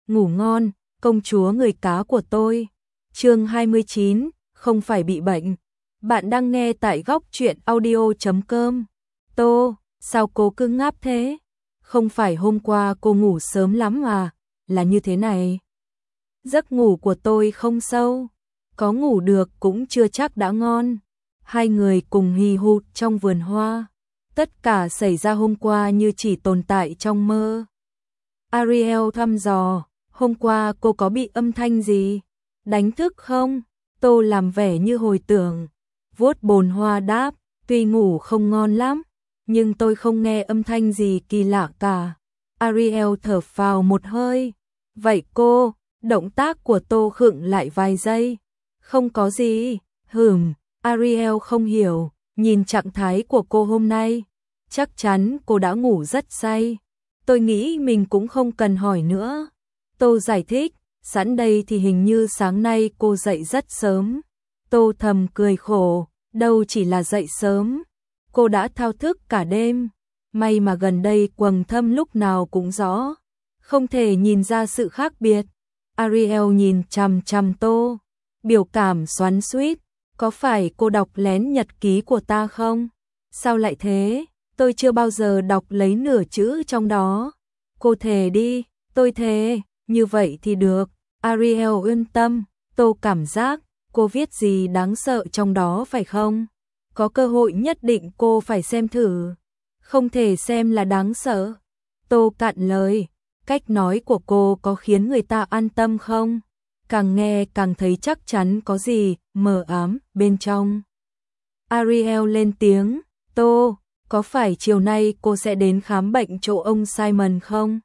ngủ ngon, công chúa người cá của tôi. Chương 29, không phải bị bệnh. Bạn đang nghe tại góc truyện audio.com. Tô, sao cô cứ ngáp thế? Không phải hôm qua cô ngủ sớm lắm à? Là như thế này. Giấc ngủ của tôi không sâu, có ngủ được cũng chưa chắc đã ngon. Hai người cùng hì hụt trong vườn hoa. Tất cả xảy ra hôm qua như chỉ tồn tại trong mơ. Ariel thăm dò, hôm qua cô có bị âm thanh gì? Đánh thức không? Tô làm vẻ như hồi tưởng. Vuốt bồn hoa đáp, tuy ngủ không ngon lắm, nhưng tôi không nghe âm thanh gì kỳ lạ cả. Ariel thở phào một hơi. Vậy cô, động tác của Tô khựng lại vài giây. Không có gì, Ariel không hiểu, nhìn trạng thái của cô hôm nay. Chắc chắn cô đã ngủ rất say. Tôi nghĩ mình cũng không cần hỏi nữa. Tô giải thích, sẵn đây thì hình như sáng nay cô dậy rất sớm. Tô thầm cười khổ, đâu chỉ là dậy sớm. Cô đã thao thức cả đêm. May mà gần đây quầng thâm lúc nào cũng rõ. Không thể nhìn ra sự khác biệt. Ariel nhìn chằm chằm Tô. Biểu cảm xoắn xuýt. Có phải cô đọc lén nhật ký của ta không? Sao lại thế? Tôi chưa bao giờ đọc lấy nửa chữ trong đó. Cô thề đi, tôi thề, như vậy thì được. Ariel yên tâm, Tô cảm giác, cô viết gì đáng sợ trong đó phải không? Có cơ hội nhất định cô phải xem thử. Không thể xem là đáng sợ. Tô cạn lời, cách nói của cô có khiến người ta an tâm không? Càng nghe càng thấy chắc chắn có gì mờ ám bên trong. Ariel lên tiếng, Tô, có phải chiều nay cô sẽ đến khám bệnh chỗ ông Simon không?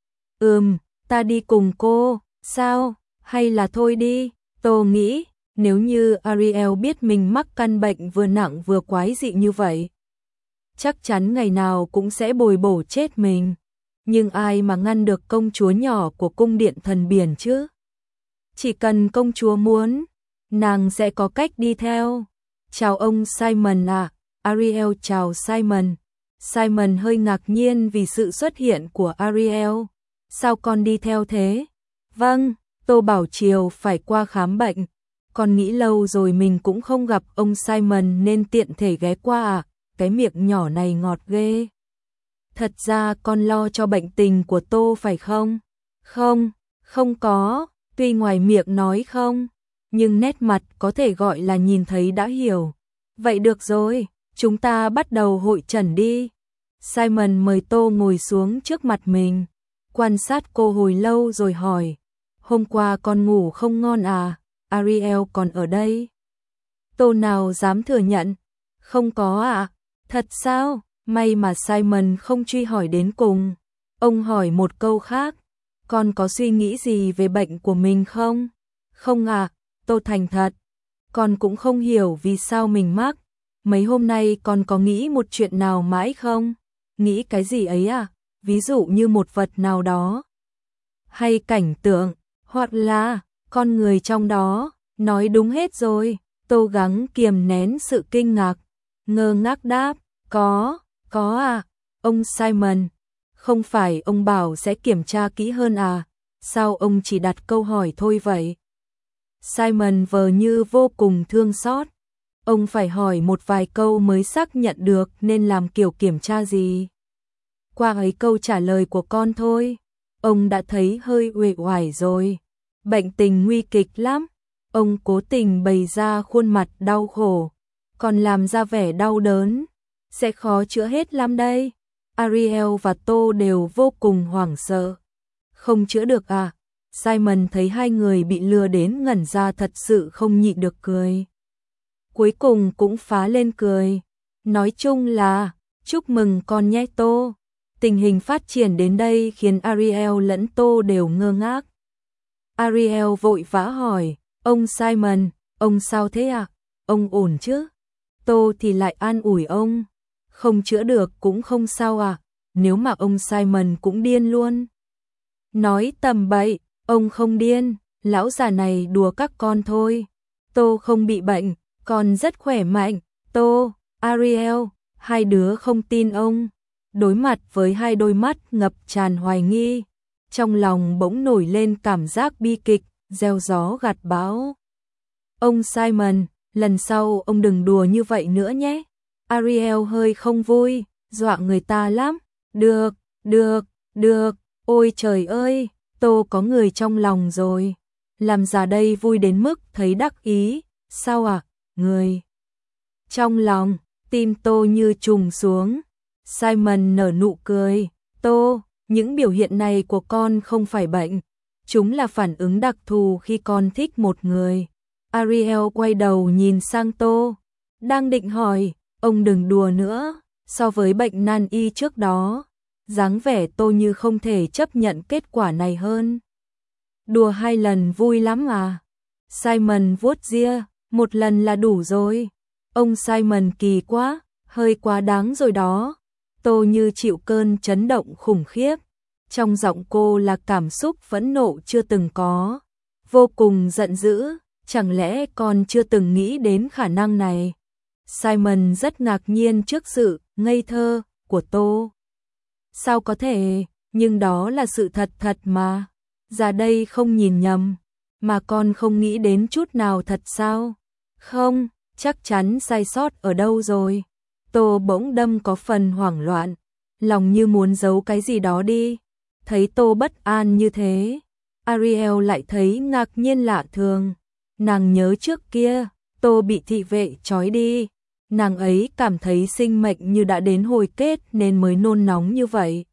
Ta đi cùng cô, sao? Hay là thôi đi? Tô nghĩ, nếu như Ariel biết mình mắc căn bệnh vừa nặng vừa quái dị như vậy, chắc chắn ngày nào cũng sẽ bồi bổ chết mình. Nhưng ai mà ngăn được công chúa nhỏ của cung điện thần biển chứ? Chỉ cần công chúa muốn, nàng sẽ có cách đi theo. Chào ông Simon à, Ariel chào Simon. Simon hơi ngạc nhiên vì sự xuất hiện của Ariel. Sao con đi theo thế? Vâng, Tô bảo chiều phải qua khám bệnh. Con nghĩ lâu rồi mình cũng không gặp ông Simon nên tiện thể ghé qua à, cái miệng nhỏ này ngọt ghê. Thật ra con lo cho bệnh tình của Tô phải không? Không có, tuy ngoài miệng nói không, nhưng nét mặt có thể gọi là nhìn thấy đã hiểu. Vậy được rồi, chúng ta bắt đầu hội chẩn đi. Simon mời Tô ngồi xuống trước mặt mình, quan sát cô hồi lâu rồi hỏi, hôm qua con ngủ không ngon à, Ariel còn ở đây? Tô nào dám thừa nhận, không có ạ. Thật sao? May mà Simon không truy hỏi đến cùng. Ông hỏi một câu khác, con có suy nghĩ gì về bệnh của mình không? Không ạ, Tô thành thật. Con cũng không hiểu vì sao mình mắc. Mấy hôm nay con có nghĩ một chuyện nào mãi không? Nghĩ cái gì ấy à? Ví dụ như một vật nào đó. Hay cảnh tượng, hoặc là con người trong đó. Nói đúng hết rồi. Tô gắng kiềm nén sự kinh ngạc. Ngơ ngác đáp, có à. Ông Simon, không phải ông bảo sẽ kiểm tra kỹ hơn à? Sao ông chỉ đặt câu hỏi thôi vậy? Simon vờ như vô cùng thương xót. Ông phải hỏi một vài câu mới xác nhận được nên làm kiểu kiểm tra gì. Qua ấy câu trả lời của con thôi. Ông đã thấy hơi uể oải rồi. Bệnh tình nguy kịch lắm. Ông cố tình bày ra khuôn mặt đau khổ, còn làm ra vẻ đau đớn. Sẽ khó chữa hết lắm đây. Ariel và Tô đều vô cùng hoảng sợ. Không chữa được à? Simon thấy hai người bị lừa đến ngẩn ra thật sự không nhịn được cười. Cuối cùng cũng phá lên cười. Nói chung là, chúc mừng con nhé Tô. Tình hình phát triển đến đây khiến Ariel lẫn Tô đều ngơ ngác. Ariel vội vã hỏi, ông Simon, ông sao thế ạ? Ông ổn chứ? Tô thì lại an ủi ông, không chữa được cũng không sao à, nếu mà ông Simon cũng điên luôn. Nói tầm bậy, ông không điên, lão già này đùa các con thôi. Tô không bị bệnh, con rất khỏe mạnh. Tô, Ariel, hai đứa không tin ông. Đối mặt với hai đôi mắt ngập tràn hoài nghi, trong lòng bỗng nổi lên cảm giác bi kịch, gieo gió gặt bão. Ông Simon, lần sau ông đừng đùa như vậy nữa nhé. Ariel hơi không vui, dọa người ta lắm. Được, được, được, ôi trời ơi, Tô có người trong lòng rồi. Làm già đây vui đến mức thấy đắc ý, sao à, người trong lòng, tim Tô như trùng xuống. Simon nở nụ cười, Tô, những biểu hiện này của con không phải bệnh, chúng là phản ứng đặc thù khi con thích một người. Ariel quay đầu nhìn sang Tô, đang định hỏi, ông đừng đùa nữa, so với bệnh nan y trước đó, dáng vẻ Tô như không thể chấp nhận kết quả này hơn. Đùa 2 lần vui lắm à? Simon vuốt ria, 1 lần là đủ rồi. Ông Simon kỳ quá, hơi quá đáng rồi đó. Tô như chịu cơn chấn động khủng khiếp. Trong giọng cô là cảm xúc phẫn nộ chưa từng có. Vô cùng giận dữ, chẳng lẽ con chưa từng nghĩ đến khả năng này? Simon rất ngạc nhiên trước sự ngây thơ của Tô. Sao có thể, nhưng đó là sự thật thật mà. Ra đây không nhìn nhầm, mà con không nghĩ đến chút nào thật sao? Không, chắc chắn sai sót ở đâu rồi. Tô bỗng đâm có phần hoảng loạn, lòng như muốn giấu cái gì đó đi. Thấy Tô bất an như thế, Ariel lại thấy ngạc nhiên lạ thường. Nàng nhớ trước kia, Tô bị thị vệ trói đi. Nàng ấy cảm thấy sinh mệnh như đã đến hồi kết nên mới nôn nóng như vậy.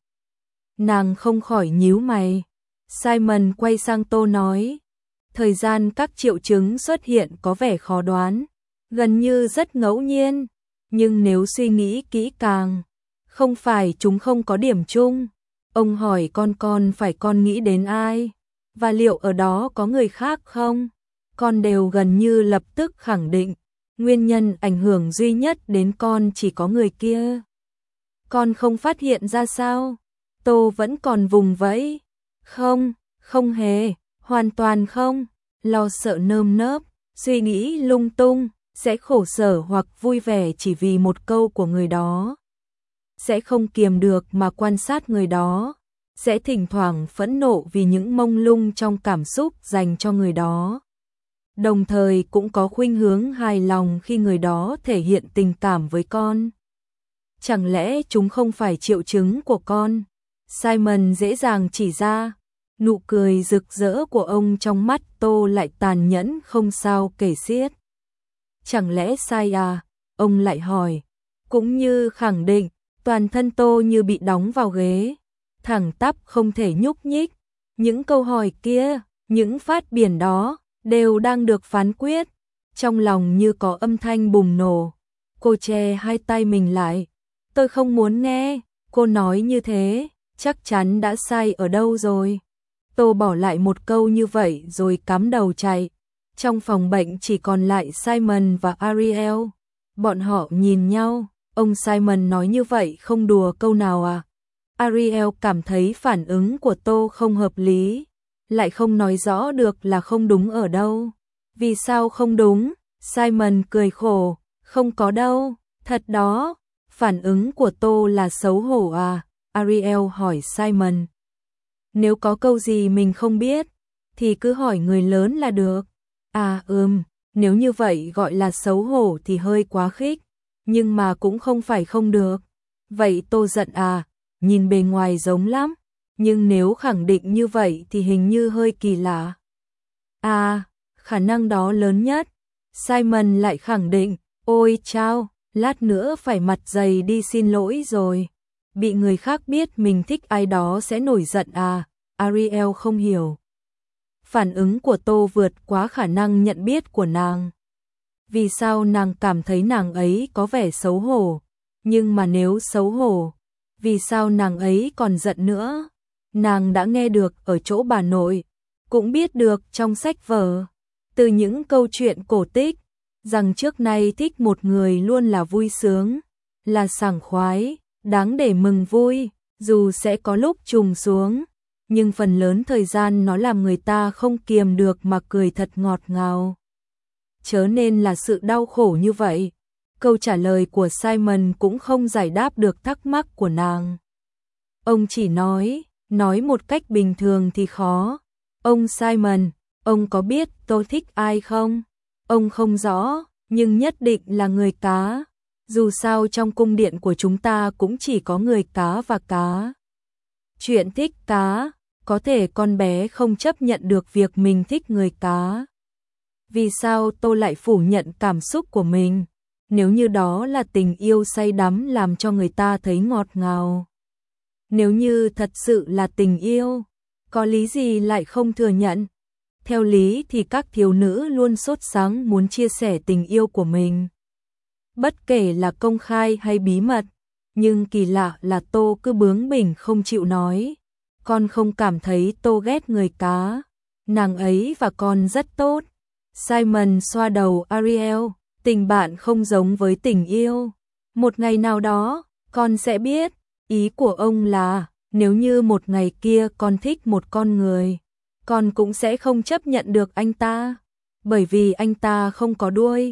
Nàng không khỏi nhíu mày. Simon quay sang Tô nói, thời gian các triệu chứng xuất hiện có vẻ khó đoán, gần như rất ngẫu nhiên, nhưng nếu suy nghĩ kỹ càng, không phải chúng không có điểm chung. Ông hỏi con phải con nghĩ đến ai, và liệu ở đó có người khác không? Con đều gần như lập tức khẳng định, nguyên nhân ảnh hưởng duy nhất đến con chỉ có người kia. Con không phát hiện ra sao? Tô vẫn còn vùng vẫy. Không, không hề, hoàn toàn không, lo sợ nơm nớp, suy nghĩ lung tung, sẽ khổ sở hoặc vui vẻ chỉ vì một câu của người đó. Sẽ không kiềm được mà quan sát người đó, sẽ thỉnh thoảng phẫn nộ vì những mông lung trong cảm xúc dành cho người đó. Đồng thời cũng có khuynh hướng hài lòng khi người đó thể hiện tình cảm với con. Chẳng lẽ chúng không phải triệu chứng của con? Simon dễ dàng chỉ ra, nụ cười rực rỡ của ông trong mắt Tô lại tàn nhẫn không sao kể xiết. Chẳng lẽ sai à? Ông lại hỏi, cũng như khẳng định, toàn thân Tô như bị đóng vào ghế, thẳng tắp không thể nhúc nhích. Những câu hỏi kia, những phát biển đó, đều đang được phán quyết. Trong lòng như có âm thanh bùng nổ. Cô che 2 tay mình lại. Tôi không muốn nghe, cô nói như thế, chắc chắn đã sai ở đâu rồi. Tô bỏ lại một câu như vậy rồi cắm đầu chạy. Trong phòng bệnh chỉ còn lại Simon và Ariel. Bọn họ nhìn nhau, ông Simon nói như vậy không đùa câu nào à? Ariel cảm thấy phản ứng của Tô không hợp lý, lại không nói rõ được là không đúng ở đâu. Vì sao không đúng? Simon cười khổ, không có đâu, thật đó. Phản ứng của Tô là xấu hổ à? Ariel hỏi Simon. Nếu có câu gì mình không biết, thì cứ hỏi người lớn là được. À nếu như vậy gọi là xấu hổ thì hơi quá khích, nhưng mà cũng không phải không được. Vậy Tô giận à? Nhìn bề ngoài giống lắm, nhưng nếu khẳng định như vậy thì hình như hơi kỳ lạ. À, khả năng đó lớn nhất. Simon lại khẳng định, ôi chao, lát nữa phải mặt dày đi xin lỗi rồi. Bị người khác biết mình thích ai đó sẽ nổi giận à? Ariel không hiểu. Phản ứng của Tô vượt quá khả năng nhận biết của nàng. Vì sao nàng cảm thấy nàng ấy có vẻ xấu hổ? Nhưng mà nếu xấu hổ, vì sao nàng ấy còn giận nữa? Nàng đã nghe được ở chỗ bà nội, cũng biết được trong sách vở, từ những câu chuyện cổ tích, rằng trước nay thích một người luôn là vui sướng, là sảng khoái, đáng để mừng vui, dù sẽ có lúc trùng xuống, nhưng phần lớn thời gian nó làm người ta không kiềm được mà cười thật ngọt ngào. Chớ nên là sự đau khổ như vậy. Câu trả lời của Simon cũng không giải đáp được thắc mắc của nàng. Ông chỉ nói, nói một cách bình thường thì khó. Ông Simon, ông có biết tôi thích ai không? Ông không rõ, nhưng nhất định là người cá. Dù sao trong cung điện của chúng ta cũng chỉ có người cá và cá. Chuyện thích cá, có thể con bé không chấp nhận được việc mình thích người cá. Vì sao tôi lại phủ nhận cảm xúc của mình? Nếu như đó là tình yêu say đắm làm cho người ta thấy ngọt ngào. Nếu như thật sự là tình yêu, có lý gì lại không thừa nhận? Theo lý thì các thiếu nữ luôn sốt sắng muốn chia sẻ tình yêu của mình. Bất kể là công khai hay bí mật, nhưng kỳ lạ là Tô cứ bướng bỉnh không chịu nói. Con không cảm thấy Tô ghét người cá, nàng ấy và con rất tốt. Simon xoa đầu Ariel, tình bạn không giống với tình yêu. Một ngày nào đó, con sẽ biết. Ý của ông là, nếu như một ngày kia con thích một con người, con cũng sẽ không chấp nhận được anh ta, bởi vì anh ta không có đuôi.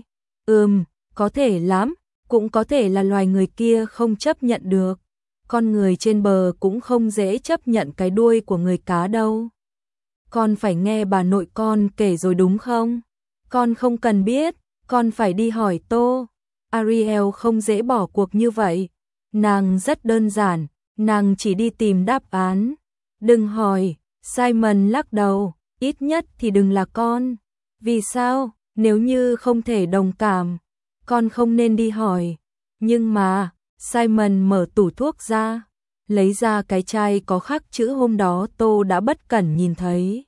Có thể lắm, cũng có thể là loài người kia không chấp nhận được. Con người trên bờ cũng không dễ chấp nhận cái đuôi của người cá đâu. Con phải nghe bà nội con kể rồi đúng không? Con không cần biết, con phải đi hỏi Tô. Ariel không dễ bỏ cuộc như vậy. Nàng rất đơn giản, nàng chỉ đi tìm đáp án. Đừng hỏi, Simon lắc đầu, ít nhất thì đừng là con. Vì sao, nếu như không thể đồng cảm, con không nên đi hỏi. Nhưng mà, Simon mở tủ thuốc ra, lấy ra cái chai có khắc chữ hôm đó Tô đã bất cẩn nhìn thấy.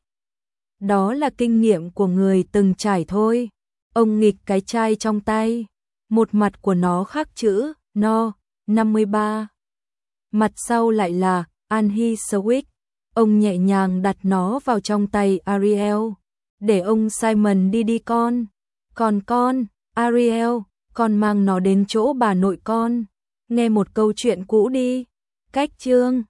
Đó là kinh nghiệm của người từng trải thôi. Ông nghịch cái chai trong tay, một mặt của nó khắc chữ No 53, mặt sau lại là Anhiswick. Ông nhẹ nhàng đặt nó vào trong tay Ariel. Để ông Simon đi con. Còn con, Ariel, con mang nó đến chỗ bà nội con. Nghe một câu chuyện cũ đi. Cách chương